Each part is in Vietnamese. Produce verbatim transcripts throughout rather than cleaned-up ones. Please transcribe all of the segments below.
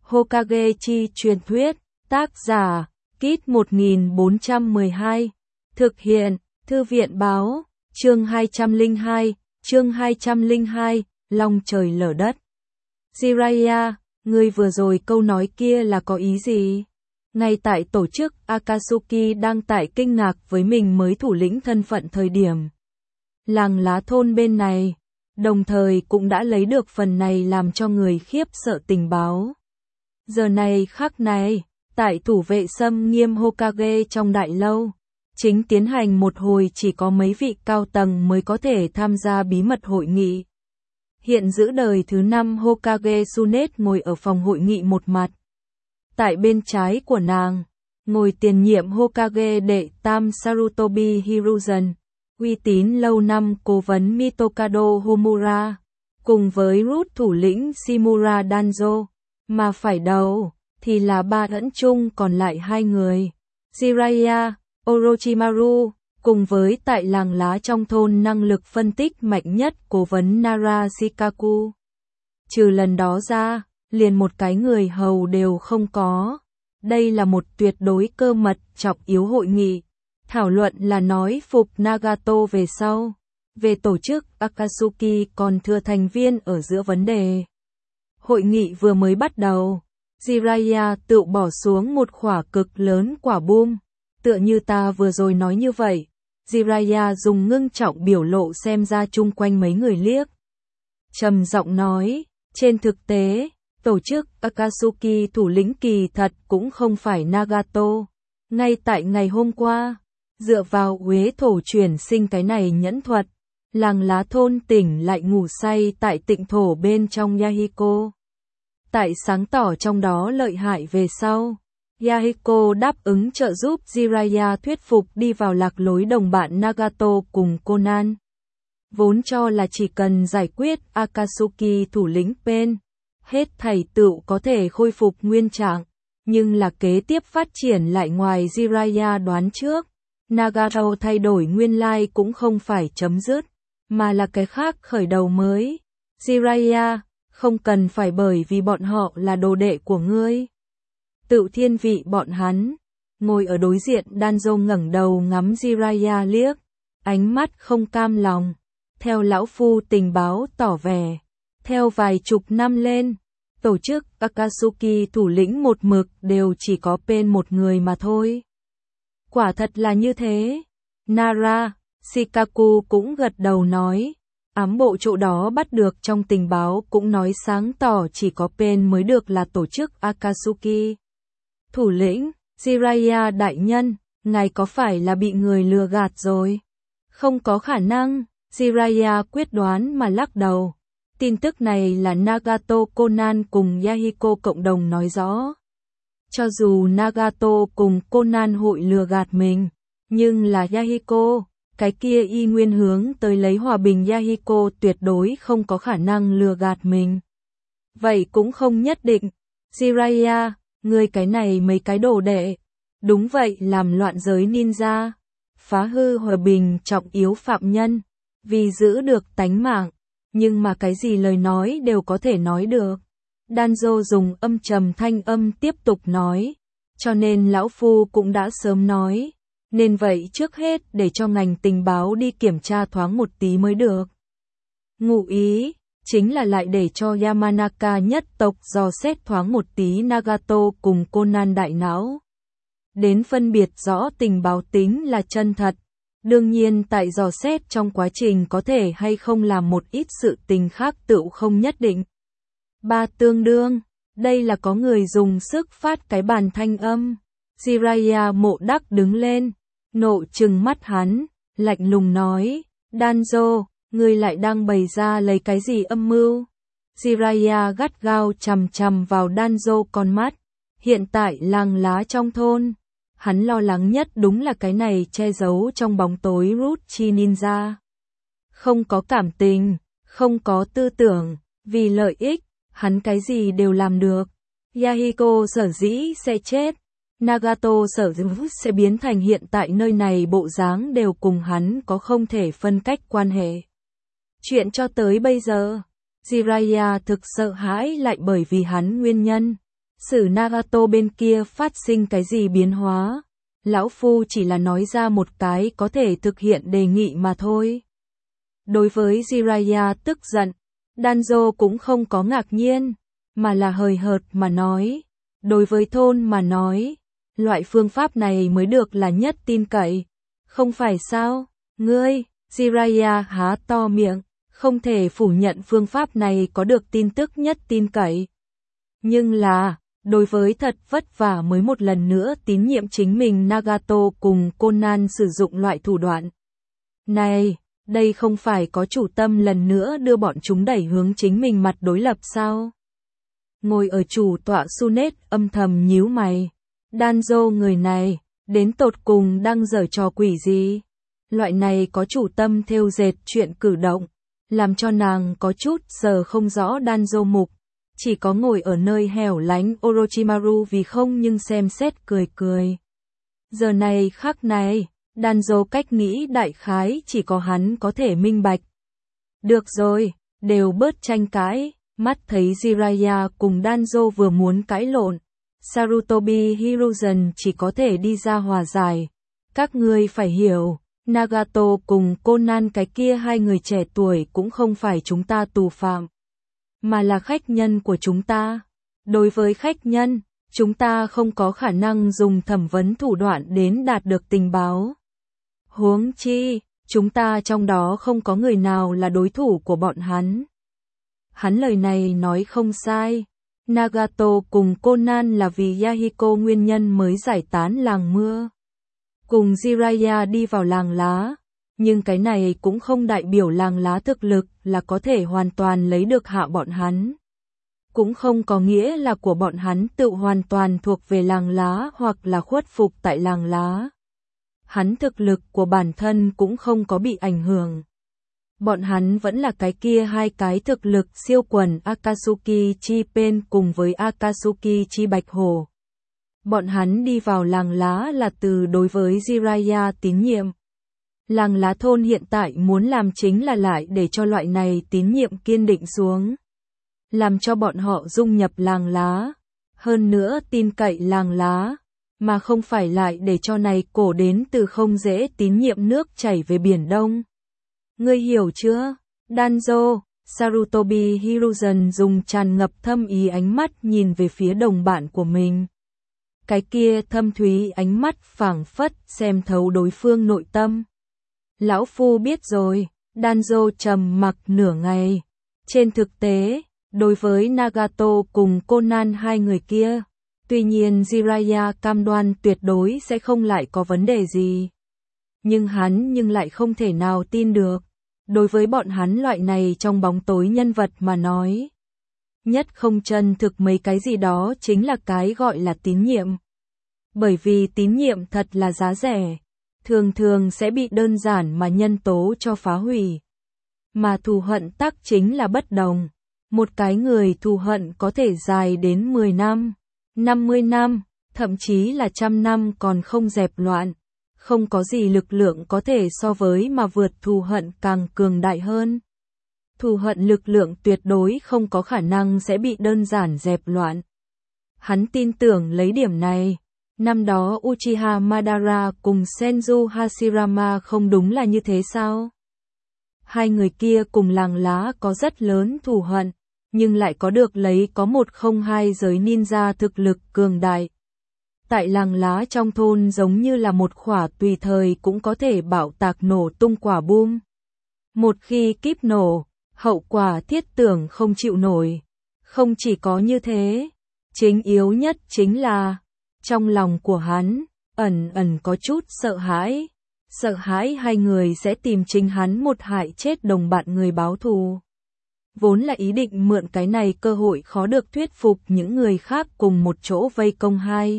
Hokage chi truyền thuyết, tác giả, Kit một nghìn bốn trăm mười hai, thực hiện, Thư viện báo, chương hai trăm lẻ hai, chương hai trăm lẻ hai, long trời lở đất. Jiraiya, ngươi vừa rồi câu nói kia là có ý gì? Ngay tại tổ chức Akatsuki đang tại kinh ngạc với mình mới thủ lĩnh thân phận thời điểm. Làng lá thôn bên này, đồng thời cũng đã lấy được phần này làm cho người khiếp sợ tình báo. Giờ này khắc này, tại thủ vệ xâm nghiêm Hokage trong đại lâu, chính tiến hành một hồi chỉ có mấy vị cao tầng mới có thể tham gia bí mật hội nghị. Hiện giữ đời thứ năm Hokage Tsunade ngồi ở phòng hội nghị một mặt. Tại bên trái của nàng, ngồi tiền nhiệm Hokage đệ tam Sarutobi Hiruzen, uy tín lâu năm cố vấn Mitokado Homura, cùng với root thủ lĩnh Shimura Danzo, mà phải đầu thì là ba ẩn chung còn lại hai người, Jiraiya, Orochimaru, cùng với tại làng lá trong thôn năng lực phân tích mạnh nhất cố vấn Nara Shikaku. Trừ lần đó ra, liền một cái người hầu đều không có. Đây là một tuyệt đối cơ mật trọng yếu hội nghị. Thảo luận là nói phục Nagato về sau. Về tổ chức Akatsuki còn thừa thành viên ở giữa vấn đề. Hội nghị vừa mới bắt đầu, Jiraiya tự bỏ xuống một quả cực lớn quả bom. Tựa như ta vừa rồi nói như vậy, Jiraiya dùng ngưng trọng biểu lộ xem ra chung quanh mấy người liếc. Trầm giọng nói, trên thực tế, tổ chức Akatsuki thủ lĩnh kỳ thật cũng không phải Nagato. Ngay tại ngày hôm qua, dựa vào uế thổ chuyển sinh cái này nhẫn thuật, làng lá thôn tỉnh lại ngủ say tại tịnh thổ bên trong Yahiko. Tại sáng tỏ trong đó lợi hại về sau, Yahiko đáp ứng trợ giúp Jiraiya thuyết phục đi vào lạc lối đồng bạn Nagato cùng Conan. Vốn cho là chỉ cần giải quyết Akatsuki thủ lĩnh Pen, hết thảy tựu có thể khôi phục nguyên trạng, nhưng là kế tiếp phát triển lại ngoài Jiraiya đoán trước. Nagato thay đổi nguyên lai cũng không phải chấm dứt, mà là cái khác khởi đầu mới. Jiraiya, không cần phải bởi vì bọn họ là đồ đệ của ngươi. Tự thiên vị bọn hắn, ngồi ở đối diện Danzo ngẩng đầu ngắm Jiraiya liếc, ánh mắt không cam lòng. Theo lão phu tình báo tỏ vẻ, theo vài chục năm lên, tổ chức Akatsuki thủ lĩnh một mực đều chỉ có Pen một người mà thôi. Quả thật là như thế. Nara, Shikaku cũng gật đầu nói, ám bộ chỗ đó bắt được trong tình báo cũng nói sáng tỏ chỉ có Pen mới được là tổ chức Akatsuki. Thủ lĩnh, Jiraiya đại nhân, ngài có phải là bị người lừa gạt rồi? Không có khả năng, Jiraiya quyết đoán mà lắc đầu. Tin tức này là Nagato Conan cùng Yahiko cộng đồng nói rõ. Cho dù Nagato cùng Conan hội lừa gạt mình, nhưng là Yahiko, cái kia y nguyên hướng tới lấy hòa bình Yahiko tuyệt đối không có khả năng lừa gạt mình. Vậy cũng không nhất định. Jiraiya, ngươi cái này mấy cái đồ đệ. Đúng vậy, làm loạn giới ninja, phá hư hòa bình trọng yếu phạm nhân, vì giữ được tánh mạng, nhưng mà cái gì lời nói đều có thể nói được. Danzo dùng âm trầm thanh âm tiếp tục nói, cho nên lão phu cũng đã sớm nói, nên vậy trước hết để cho ngành tình báo đi kiểm tra thoáng một tí mới được. Ngụ ý, chính là lại để cho Yamanaka nhất tộc dò xét thoáng một tí Nagato cùng Conan đại não. Đến phân biệt rõ tình báo tính là chân thật. Đương nhiên tại dò xét trong quá trình có thể hay không làm một ít sự tình khác tựu không nhất định. Ba tương đương, đây là có người dùng sức phát cái bàn thanh âm. Jiraiya mộ đắc đứng lên, nộ trừng mắt hắn, lạnh lùng nói, Danzo, ngươi lại đang bày ra lấy cái gì âm mưu? Jiraiya gắt gao chằm chằm vào Danzo con mắt. Hiện tại làng lá trong thôn, hắn lo lắng nhất đúng là cái này che giấu trong bóng tối root chi ninja. Không có cảm tình, không có tư tưởng, vì lợi ích, hắn cái gì đều làm được. Yahiko sở dĩ sẽ chết, Nagato sở dĩ sẽ biến thành hiện tại nơi này bộ dáng đều cùng hắn có không thể phân cách quan hệ. Chuyện cho tới bây giờ, Jiraiya thực sợ hãi lại bởi vì hắn nguyên nhân. Sử Nagato bên kia phát sinh cái gì biến hóa. Lão Phu chỉ là nói ra một cái có thể thực hiện đề nghị mà thôi. Đối với Jiraiya tức giận, Danzo cũng không có ngạc nhiên, mà là hời hợt mà nói. Đối với thôn mà nói, loại phương pháp này mới được là nhất tin cậy. Không phải sao, ngươi, Jiraiya há to miệng, không thể phủ nhận phương pháp này có được tin tức nhất tin cậy. Nhưng là, đối với thật vất vả mới một lần nữa tín nhiệm chính mình Nagato cùng Conan sử dụng loại thủ đoạn. Này, đây không phải có chủ tâm lần nữa đưa bọn chúng đẩy hướng chính mình mặt đối lập sao? Ngồi ở chủ tọa Sunet âm thầm nhíu mày. Danzo người này, đến tột cùng đang giở trò quỷ gì? Loại này có chủ tâm thêu dệt chuyện cử động, làm cho nàng có chút giờ không rõ Danzo mục. Chỉ có ngồi ở nơi hẻo lánh Orochimaru vì không nhưng xem xét cười cười. Giờ này khắc này, Danzo cách nghĩ đại khái chỉ có hắn có thể minh bạch. Được rồi, đều bớt tranh cãi, mắt thấy Jiraiya cùng Danzo vừa muốn cãi lộn. Sarutobi Hiruzen chỉ có thể đi ra hòa giải. Các ngươi phải hiểu, Nagato cùng Conan cái kia hai người trẻ tuổi cũng không phải chúng ta tù phạm, mà là khách nhân của chúng ta. Đối với khách nhân, chúng ta không có khả năng dùng thẩm vấn thủ đoạn đến đạt được tình báo. Huống chi, chúng ta trong đó không có người nào là đối thủ của bọn hắn. Hắn lời này nói không sai. Nagato cùng Conan là vì Yahiko nguyên nhân mới giải tán làng mưa. Cùng Jiraiya đi vào làng lá. Nhưng cái này cũng không đại biểu làng lá thực lực là có thể hoàn toàn lấy được hạ bọn hắn. Cũng không có nghĩa là của bọn hắn tự hoàn toàn thuộc về làng lá hoặc là khuất phục tại làng lá. Hắn thực lực của bản thân cũng không có bị ảnh hưởng. Bọn hắn vẫn là cái kia hai cái thực lực siêu quần Akatsuki Chi Pen cùng với Akatsuki Chi Bạch Hổ. Bọn hắn đi vào làng lá là từ đối với Jiraiya tín nhiệm. Làng lá thôn hiện tại muốn làm chính là lại để cho loại này tín nhiệm kiên định xuống. Làm cho bọn họ dung nhập làng lá. Hơn nữa tin cậy làng lá. Mà không phải lại để cho này cổ đến từ không dễ tín nhiệm nước chảy về Biển Đông. Ngươi hiểu chưa? Danzo, Sarutobi Hiruzen dùng tràn ngập thâm ý ánh mắt nhìn về phía đồng bạn của mình. Cái kia thâm thúy ánh mắt phảng phất xem thấu đối phương nội tâm. Lão Phu biết rồi, Danzo trầm mặc nửa ngày. Trên thực tế, đối với Nagato cùng Conan hai người kia, tuy nhiên Jiraiya cam đoan tuyệt đối sẽ không lại có vấn đề gì. Nhưng hắn nhưng lại không thể nào tin được. Đối với bọn hắn loại này trong bóng tối nhân vật mà nói. Nhất không chân thực mấy cái gì đó chính là cái gọi là tín nhiệm. Bởi vì tín nhiệm thật là giá rẻ. Thường thường sẽ bị đơn giản mà nhân tố cho phá hủy. Mà thù hận tắc chính là bất đồng. Một cái người thù hận có thể dài đến mười năm, năm mươi năm, thậm chí là trăm năm còn không dẹp loạn. Không có gì lực lượng có thể so với mà vượt thù hận càng cường đại hơn. Thù hận lực lượng tuyệt đối không có khả năng sẽ bị đơn giản dẹp loạn. Hắn tin tưởng lấy điểm này. Năm đó Uchiha Madara cùng Senju Hashirama không đúng là như thế sao? Hai người kia cùng làng lá có rất lớn thù hận, nhưng lại có được lấy có một không hai giới ninja thực lực cường đại. Tại làng lá trong thôn giống như là một khỏa tùy thời cũng có thể bạo tạc nổ tung quả bom. Một khi kíp nổ, hậu quả thiết tưởng không chịu nổi. Không chỉ có như thế, chính yếu nhất chính là, trong lòng của hắn, ẩn ẩn có chút sợ hãi. Sợ hãi hai người sẽ tìm chính hắn một hại chết đồng bạn người báo thù. Vốn là ý định mượn cái này cơ hội khó được thuyết phục những người khác cùng một chỗ vây công hai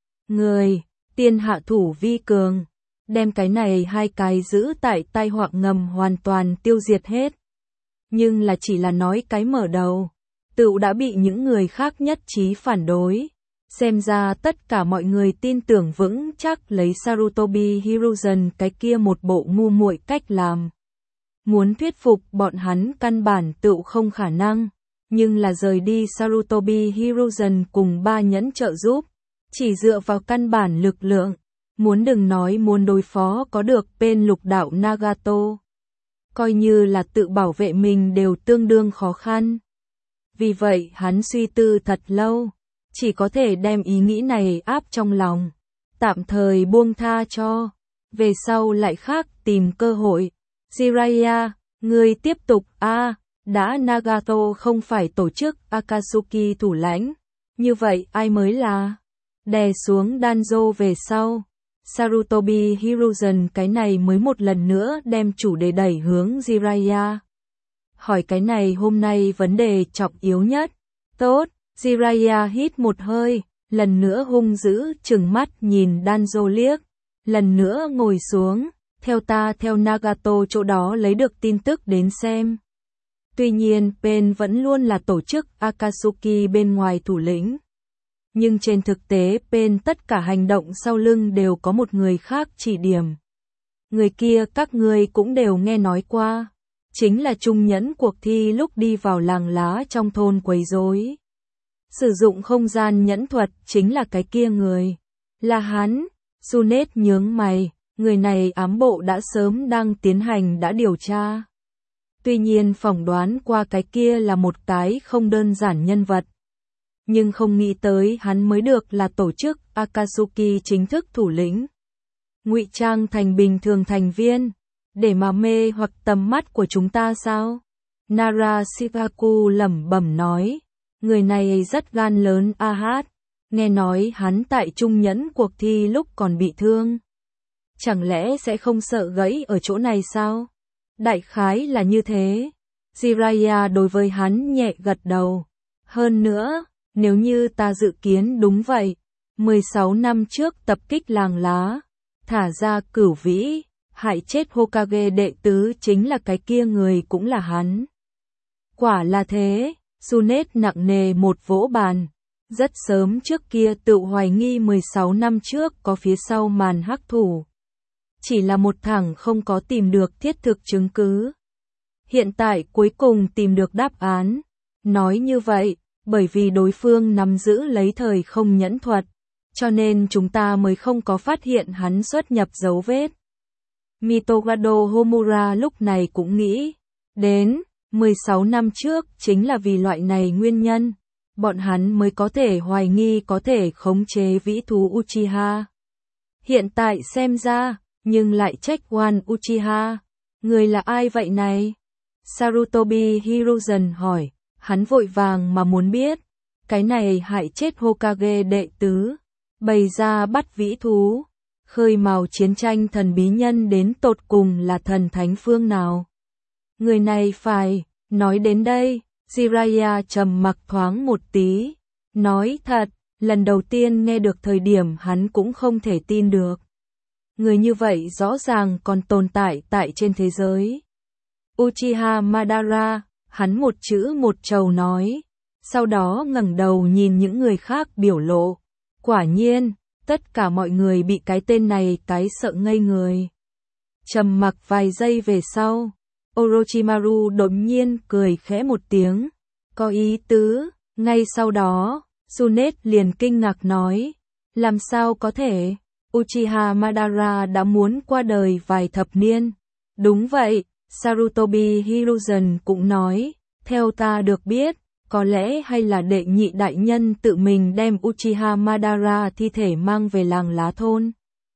người, tiên hạ thủ vi cường, đem cái này hai cái giữ tại tai họa ngầm hoàn toàn tiêu diệt hết. Nhưng là chỉ là nói cái mở đầu, tựu đã bị những người khác nhất trí phản đối. Xem ra tất cả mọi người tin tưởng vững chắc lấy Sarutobi Hiruzen cái kia một bộ ngu muội cách làm. Muốn thuyết phục bọn hắn căn bản tựu không khả năng. nhưng là rời đi Sarutobi Hiruzen cùng ba nhẫn trợ giúp, chỉ dựa vào căn bản lực lượng, muốn đừng nói muốn đối phó có được bên lục đạo Nagato. Coi như là tự bảo vệ mình đều tương đương khó khăn. Vì vậy hắn suy tư thật lâu, chỉ có thể đem ý nghĩ này áp trong lòng, tạm thời buông tha cho, về sau lại khác tìm cơ hội. Jiraiya, ngươi tiếp tục a à, đã Nagato không phải tổ chức Akatsuki thủ lãnh, như vậy ai mới là? Đè xuống Danzo về sau, Sarutobi Hiruzen cái này mới một lần nữa đem chủ đề đẩy hướng Jiraiya. Hỏi cái này hôm nay vấn đề trọng yếu nhất. Tốt, Jiraiya hít một hơi, lần nữa hung dữ trừng mắt nhìn Danzo liếc, lần nữa ngồi xuống, theo ta theo Nagato chỗ đó lấy được tin tức đến xem. Tuy nhiên, Pain vẫn luôn là tổ chức Akatsuki bên ngoài thủ lĩnh. Nhưng trên thực tế Pain tất cả hành động sau lưng đều có một người khác chỉ điểm. Người kia các ngươi cũng đều nghe nói qua. Chính là trung nhẫn cuộc thi lúc đi vào làng lá trong thôn quấy rối. Sử dụng không gian nhẫn thuật chính là cái kia người. Là hắn. Sunet nhướng mày, người này ám bộ đã sớm đang tiến hành đã điều tra. Tuy nhiên phỏng đoán qua cái kia là một cái không đơn giản nhân vật. Nhưng không nghĩ tới hắn mới được là tổ chức Akatsuki chính thức thủ lĩnh. Ngụy trang thành bình thường thành viên, để mà mê hoặc tầm mắt của chúng ta sao? Nara Shikaku lẩm bẩm nói, người này rất gan lớn a hát, nghe nói hắn tại trung nhẫn cuộc thi lúc còn bị thương. Chẳng lẽ sẽ không sợ gãy ở chỗ này sao? Đại khái là như thế. Jiraiya đối với hắn nhẹ gật đầu. Hơn nữa, nếu như ta dự kiến đúng vậy, mười sáu năm trước tập kích làng lá, thả ra cửu vĩ, hại chết Hokage đệ tứ chính là cái kia người cũng là hắn. Quả là thế, Sunet nặng nề một vỗ bàn. Rất sớm trước kia tự hoài nghi mười sáu năm trước có phía sau màn hắc thủ. Chỉ là một thằng không có tìm được thiết thực chứng cứ. Hiện tại cuối cùng tìm được đáp án. Nói như vậy, bởi vì đối phương nắm giữ lấy thời không nhẫn thuật, cho nên chúng ta mới không có phát hiện hắn xuất nhập dấu vết. Mitogado Homura lúc này cũng nghĩ, đến, mười sáu năm trước chính là vì loại này nguyên nhân, bọn hắn mới có thể hoài nghi có thể khống chế vĩ thú Uchiha. Hiện tại xem ra, nhưng lại trách oan Uchiha. Người là ai vậy này? Sarutobi Hiruzen hỏi, hắn vội vàng mà muốn biết. Cái này hại chết Hokage đệ tứ, bày ra bắt vĩ thú, khơi mào chiến tranh thần bí nhân đến tột cùng là thần thánh phương nào? Người này phải, nói đến đây, Jiraiya trầm mặc thoáng một tí, nói thật, lần đầu tiên nghe được thời điểm hắn cũng không thể tin được. Người như vậy rõ ràng còn tồn tại tại trên thế giới. Uchiha Madara, hắn một chữ một trầu nói, sau đó ngẩng đầu nhìn những người khác biểu lộ. Quả nhiên, tất cả mọi người bị cái tên này cái sợ ngây người. Trầm mặc vài giây về sau, Orochimaru đột nhiên cười khẽ một tiếng, có ý tứ. Ngay sau đó, Sunet liền kinh ngạc nói, làm sao có thể? Uchiha Madara đã muốn qua đời vài thập niên. Đúng vậy, Sarutobi Hiruzen cũng nói, theo ta được biết, có lẽ hay là đệ nhị đại nhân tự mình đem Uchiha Madara thi thể mang về làng lá thôn.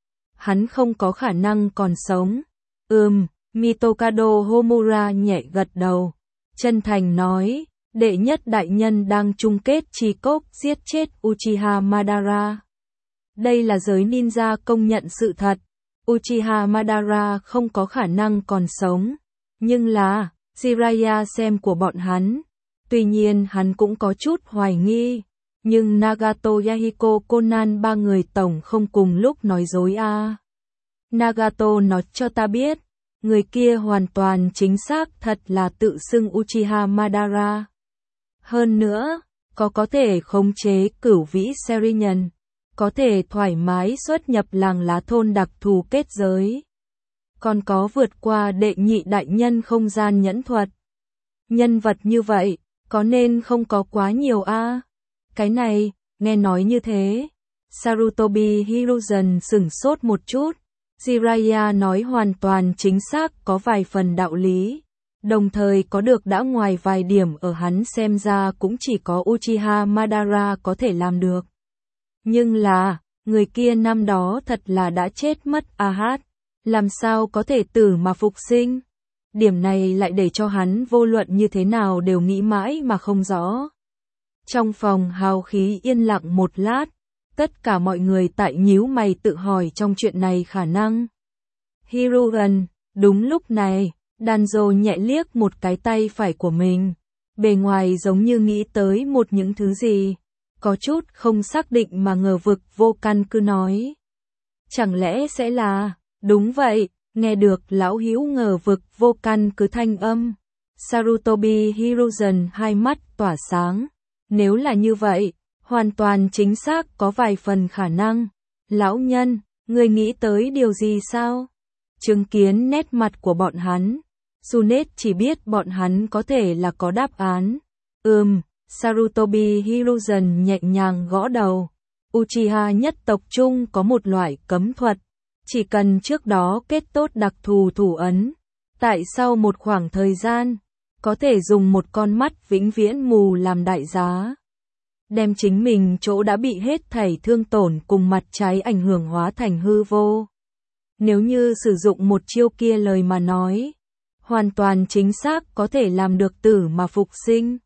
Hắn không có khả năng còn sống. Ừm, Mitokado Homura nhẹ gật đầu, chân thành nói, đệ nhất đại nhân đang chung kết chi cốc giết chết Uchiha Madara. Đây là giới ninja công nhận sự thật, Uchiha Madara không có khả năng còn sống, nhưng là, Jiraiya xem của bọn hắn. Tuy nhiên hắn cũng có chút hoài nghi, nhưng Nagato Yahiko Conan ba người tổng không cùng lúc nói dối a. À. Nagato nói cho ta biết, người kia hoàn toàn chính xác thật là tự xưng Uchiha Madara. Hơn nữa, có có thể khống chế cửu vĩ Serinhân, có thể thoải mái xuất nhập làng lá thôn đặc thù kết giới. Còn có vượt qua đệ nhị đại nhân không gian nhẫn thuật. Nhân vật như vậy, Có nên không có quá nhiều a? À? Cái này, nghe nói như thế. Sarutobi Hiruzen sửng sốt một chút. Jiraiya nói hoàn toàn chính xác, có vài phần đạo lý. Đồng thời có được đã ngoài vài điểm ở hắn xem ra cũng chỉ có Uchiha Madara có thể làm được. Nhưng là, người kia năm đó thật là đã chết mất a hát. Làm sao có thể tử mà phục sinh? Điểm này lại để cho hắn vô luận như thế nào đều nghĩ mãi mà không rõ. Trong phòng hào khí yên lặng một lát, tất cả mọi người tại nhíu mày tự hỏi trong chuyện này khả năng. Hiruzen, đúng lúc này, Danzo nhẹ liếc một cái tay phải của mình, bề ngoài giống như nghĩ tới một những thứ gì, có chút không xác định mà ngờ vực vô căn cứ nói. Chẳng lẽ sẽ là, đúng vậy, nghe được lão hữu ngờ vực vô căn cứ thanh âm. Sarutobi Hiruzen hai mắt tỏa sáng, nếu là như vậy, hoàn toàn chính xác có vài phần khả năng. Lão nhân, người nghĩ tới điều gì sao? Chứng kiến nét mặt của bọn hắn, Junet chỉ biết bọn hắn có thể là có đáp án. Ừm, Sarutobi Hiruzen nhẹ nhàng gõ đầu. Uchiha nhất tộc chung có một loại cấm thuật, chỉ cần trước đó kết tốt đặc thù thủ ấn, tại sau một khoảng thời gian, có thể dùng một con mắt vĩnh viễn mù làm đại giá. Đem chính mình chỗ đã bị hết thảy thương tổn cùng mặt trái ảnh hưởng hóa thành hư vô. Nếu như sử dụng một chiêu kia lời mà nói, hoàn toàn chính xác có thể làm được tử mà phục sinh.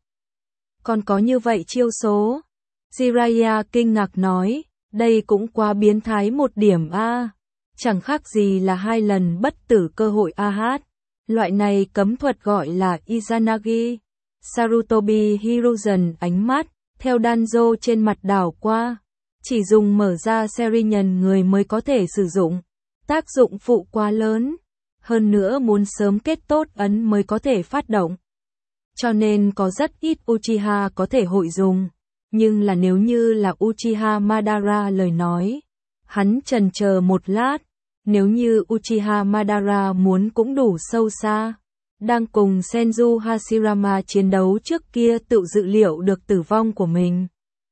Còn có như vậy chiêu số? Jiraiya kinh ngạc nói, đây cũng quá biến thái một điểm a, à. Chẳng khác gì là hai lần bất tử cơ hội a hát. Loại này cấm thuật gọi là Izanagi. Sarutobi Hiruzen ánh mắt theo Danzo trên mặt đảo qua, chỉ dùng mở ra Serinhân người mới có thể sử dụng, tác dụng phụ quá lớn, hơn nữa muốn sớm kết tốt ấn mới có thể phát động. Cho nên có rất ít Uchiha có thể hội dùng, nhưng là nếu như là Uchiha Madara lời nói, hắn chần chờ một lát, nếu như Uchiha Madara muốn cũng đủ sâu xa. Đang cùng Senju Hashirama chiến đấu trước kia tự dự liệu được tử vong của mình.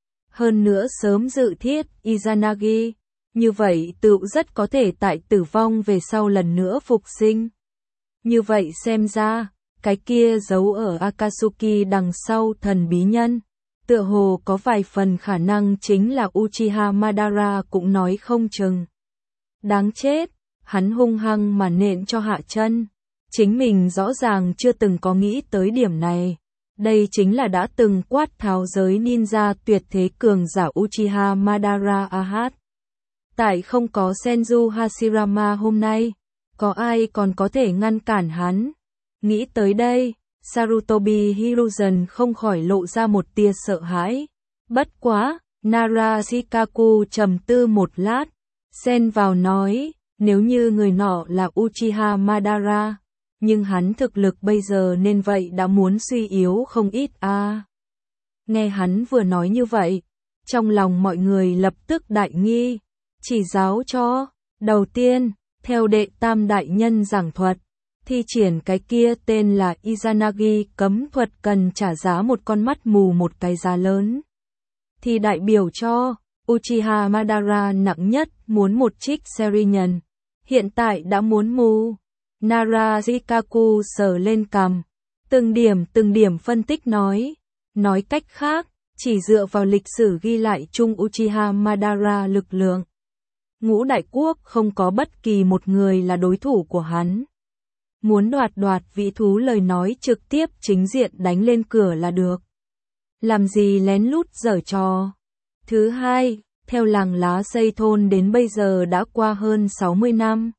Hơn nữa sớm dự thiết Izanagi, như vậy tự rất có thể tại tử vong về sau lần nữa phục sinh. Như vậy xem ra, cái kia giấu ở Akatsuki đằng sau thần bí nhân, tựa hồ có vài phần khả năng chính là Uchiha Madara cũng nói không chừng. Đáng chết, hắn hung hăng mà nện cho hạ chân. Chính mình rõ ràng chưa từng có nghĩ tới điểm này. Đây chính là đã từng quát tháo giới ninja tuyệt thế cường giả Uchiha Madara a hát. Tại không có Senju Hashirama hôm nay, có ai còn có thể ngăn cản hắn? Nghĩ tới đây, Sarutobi Hiruzen không khỏi lộ ra một tia sợ hãi. Bất quá, Nara Shikaku trầm tư một lát, xen vào nói, nếu như người nọ là Uchiha Madara, nhưng hắn thực lực bây giờ nên vậy đã muốn suy yếu không ít a. À. Nghe hắn vừa nói như vậy, trong lòng mọi người lập tức đại nghi, chỉ giáo cho, đầu tiên, theo đệ tam đại nhân giảng thuật, thi triển cái kia tên là Izanagi cấm thuật cần trả giá một con mắt mù một cái giá lớn. Thì đại biểu cho, Uchiha Madara nặng nhất muốn một trích Serinhân, hiện tại đã muốn mù. Nara Shikaku sờ lên cằm, từng điểm từng điểm phân tích nói, nói cách khác, chỉ dựa vào lịch sử ghi lại chung Uchiha Madara lực lượng. Ngũ đại quốc không có bất kỳ một người là đối thủ của hắn. Muốn đoạt đoạt vị thú lời nói trực tiếp chính diện đánh lên cửa là được. Làm gì lén lút giở trò. Thứ hai, theo làng lá xây thôn đến bây giờ đã qua hơn sáu mươi năm.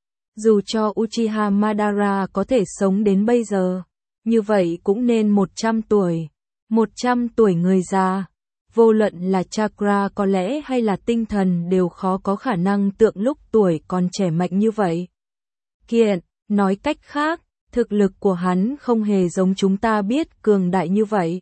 Dù cho Uchiha Madara có thể sống đến bây giờ, như vậy cũng nên một trăm tuổi. một trăm tuổi người già, vô luận là chakra có lẽ hay là tinh thần đều khó có khả năng tượng lúc tuổi còn trẻ mạnh như vậy. Kiện, nói cách khác, thực lực của hắn không hề giống chúng ta biết cường đại như vậy.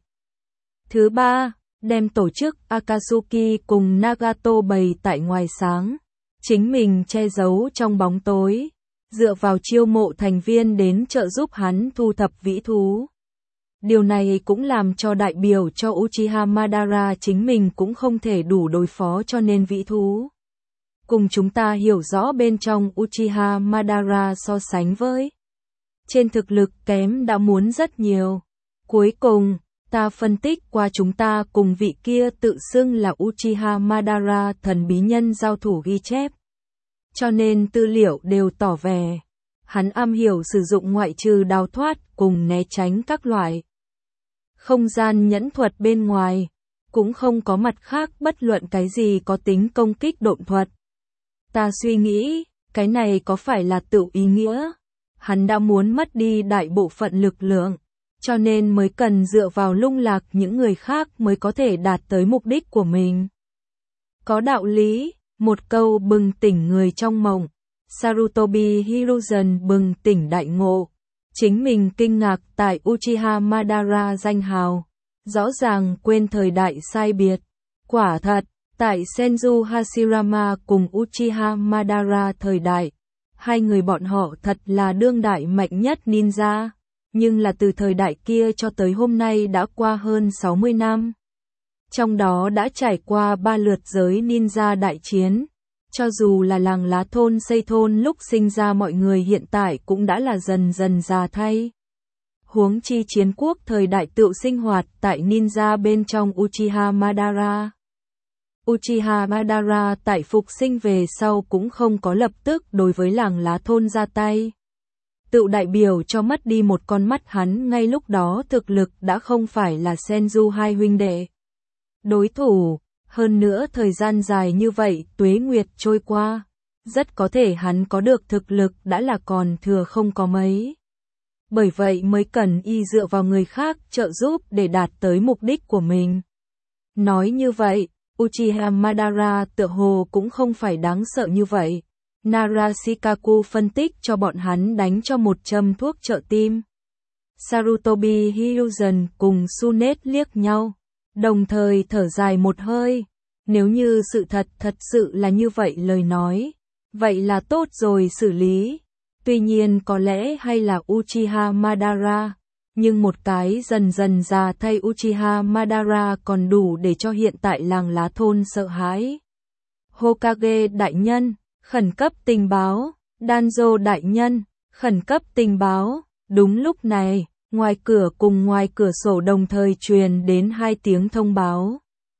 Thứ ba, đem tổ chức Akatsuki cùng Nagato bày tại ngoài sáng, chính mình che giấu trong bóng tối, dựa vào chiêu mộ thành viên đến trợ giúp hắn thu thập vĩ thú. Điều này cũng làm cho đại biểu cho Uchiha Madara chính mình cũng không thể đủ đối phó cho nên vĩ thú. Cùng chúng ta hiểu rõ bên trong Uchiha Madara so sánh với trên thực lực kém đã muốn rất nhiều. Cuối cùng, ta phân tích qua chúng ta cùng vị kia tự xưng là Uchiha Madara thần bí nhân giao thủ ghi chép. Cho nên tư liệu đều tỏ vẻ, hắn am hiểu sử dụng ngoại trừ đào thoát cùng né tránh các loại không gian nhẫn thuật bên ngoài, cũng không có mặt khác bất luận cái gì có tính công kích độn thuật. Ta suy nghĩ, cái này có phải là tự ý nghĩa? Hắn đã muốn mất đi đại bộ phận lực lượng, cho nên mới cần dựa vào lung lạc những người khác mới có thể đạt tới mục đích của mình. Có đạo lý, một câu bừng tỉnh người trong mộng. Sarutobi Hiruzen bừng tỉnh đại ngộ. Chính mình kinh ngạc tại Uchiha Madara danh hào. Rõ ràng quên thời đại sai biệt. Quả thật, tại Senju Hashirama cùng Uchiha Madara thời đại, hai người bọn họ thật là đương đại mạnh nhất ninja. Nhưng là từ thời đại kia cho tới hôm nay đã qua hơn sáu mươi năm. Trong đó đã trải qua ba lượt giới ninja đại chiến. Cho dù là làng lá thôn xây thôn lúc sinh ra mọi người hiện tại cũng đã là dần dần già thay. Huống chi chiến quốc thời đại tự sinh hoạt tại ninja bên trong Uchiha Madara. Uchiha Madara tại phục sinh về sau cũng không có lập tức đối với làng lá thôn ra tay. Tự đại biểu cho mất đi một con mắt hắn ngay lúc đó thực lực đã không phải là Senju hai huynh đệ đối thủ. Hơn nữa thời gian dài như vậy tuế nguyệt trôi qua, rất có thể hắn có được thực lực đã là còn thừa không có mấy. Bởi vậy mới cần y dựa vào người khác trợ giúp để đạt tới mục đích của mình. Nói như vậy, Uchiha Madara tựa hồ cũng không phải đáng sợ như vậy. Narashikaku phân tích cho bọn hắn đánh cho một châm thuốc trợ tim. Sarutobi Hiruzen cùng Tsunet liếc nhau, đồng thời thở dài một hơi. Nếu như sự thật thật sự là như vậy lời nói, vậy là tốt rồi xử lý. Tuy nhiên có lẽ hay là Uchiha Madara, nhưng một cái dần dần già thay Uchiha Madara còn đủ để cho hiện tại làng lá thôn sợ hãi. Hokage đại nhân, khẩn cấp tình báo. Danzo đại nhân, khẩn cấp tình báo. Đúng lúc này, ngoài cửa cùng ngoài cửa sổ đồng thời truyền đến hai tiếng thông báo.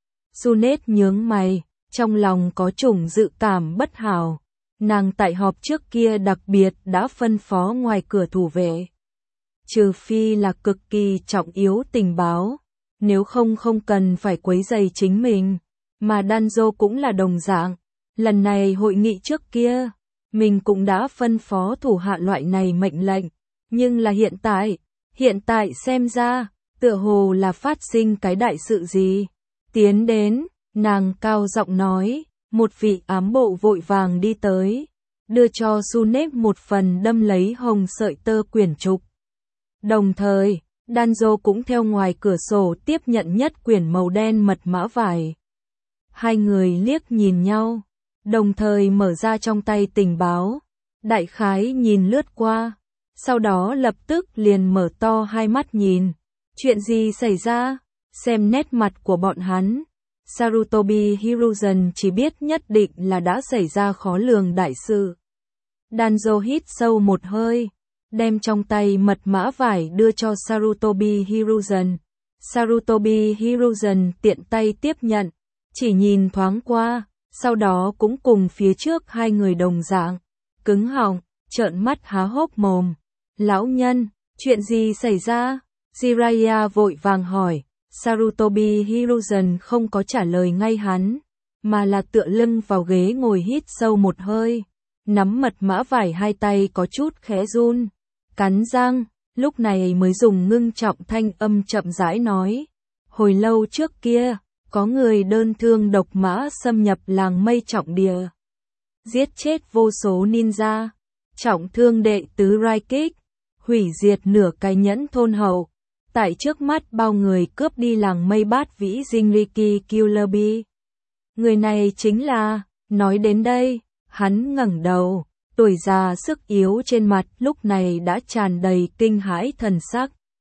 Tsunet nhướng mày, trong lòng có chủng dự cảm bất hảo. Nàng tại họp trước kia đặc biệt đã phân phó ngoài cửa thủ vệ. Trừ phi là cực kỳ trọng yếu tình báo, nếu không không cần phải quấy rầy chính mình. Mà Danzo cũng là đồng dạng. Lần này hội nghị trước kia, mình cũng đã phân phó thủ hạ loại này mệnh lệnh. Nhưng là hiện tại, hiện tại xem ra, tựa hồ là phát sinh cái đại sự gì. Tiến đến, nàng cao giọng nói, một vị ám bộ vội vàng đi tới, đưa cho Tsunet một phần đâm lấy hồng sợi tơ quyển trục. Đồng thời, Danzo cũng theo ngoài cửa sổ tiếp nhận nhất quyển màu đen mật mã vải. Hai người liếc nhìn nhau, đồng thời mở ra trong tay tình báo, đại khái nhìn lướt qua, sau đó lập tức liền mở to hai mắt nhìn. Chuyện gì xảy ra? Xem nét mặt của bọn hắn, Sarutobi Hiruzen chỉ biết nhất định là đã xảy ra khó lường đại sự. Danzo hít sâu một hơi, đem trong tay mật mã vải đưa cho Sarutobi Hiruzen. Sarutobi Hiruzen tiện tay tiếp nhận, chỉ nhìn thoáng qua, sau đó cũng cùng phía trước hai người đồng dạng, cứng họng, trợn mắt há hốc mồm. Lão nhân, chuyện gì xảy ra? Jiraiya vội vàng hỏi. Sarutobi Hiruzen không có trả lời ngay hắn, mà là tựa lưng vào ghế ngồi hít sâu một hơi, nắm mật mã vải hai tay có chút khẽ run, cắn răng, lúc này mới dùng ngưng trọng thanh âm chậm rãi nói. Hồi lâu trước kia, có người đơn thương độc mã xâm nhập làng Mây Trọng Địa, giết chết vô số ninja, trọng thương đệ tứ Raikage, hủy diệt nửa cái nhẫn thôn hậu. Tại trước mắt bao người cướp đi làng Mây Bát Vĩ Jinriki Kyuubi. Người này chính là, nói đến đây, hắn ngẩng đầu, tuổi già sức yếu trên mặt lúc này đã tràn đầy kinh hãi thần sắc.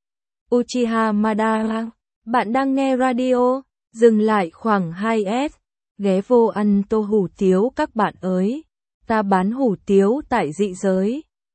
Uchiha Madara. Bạn đang nghe radio, dừng lại khoảng hai s, ghé vô ăn tô hủ tiếu các bạn ơi. Ta bán hủ tiếu tại dị giới.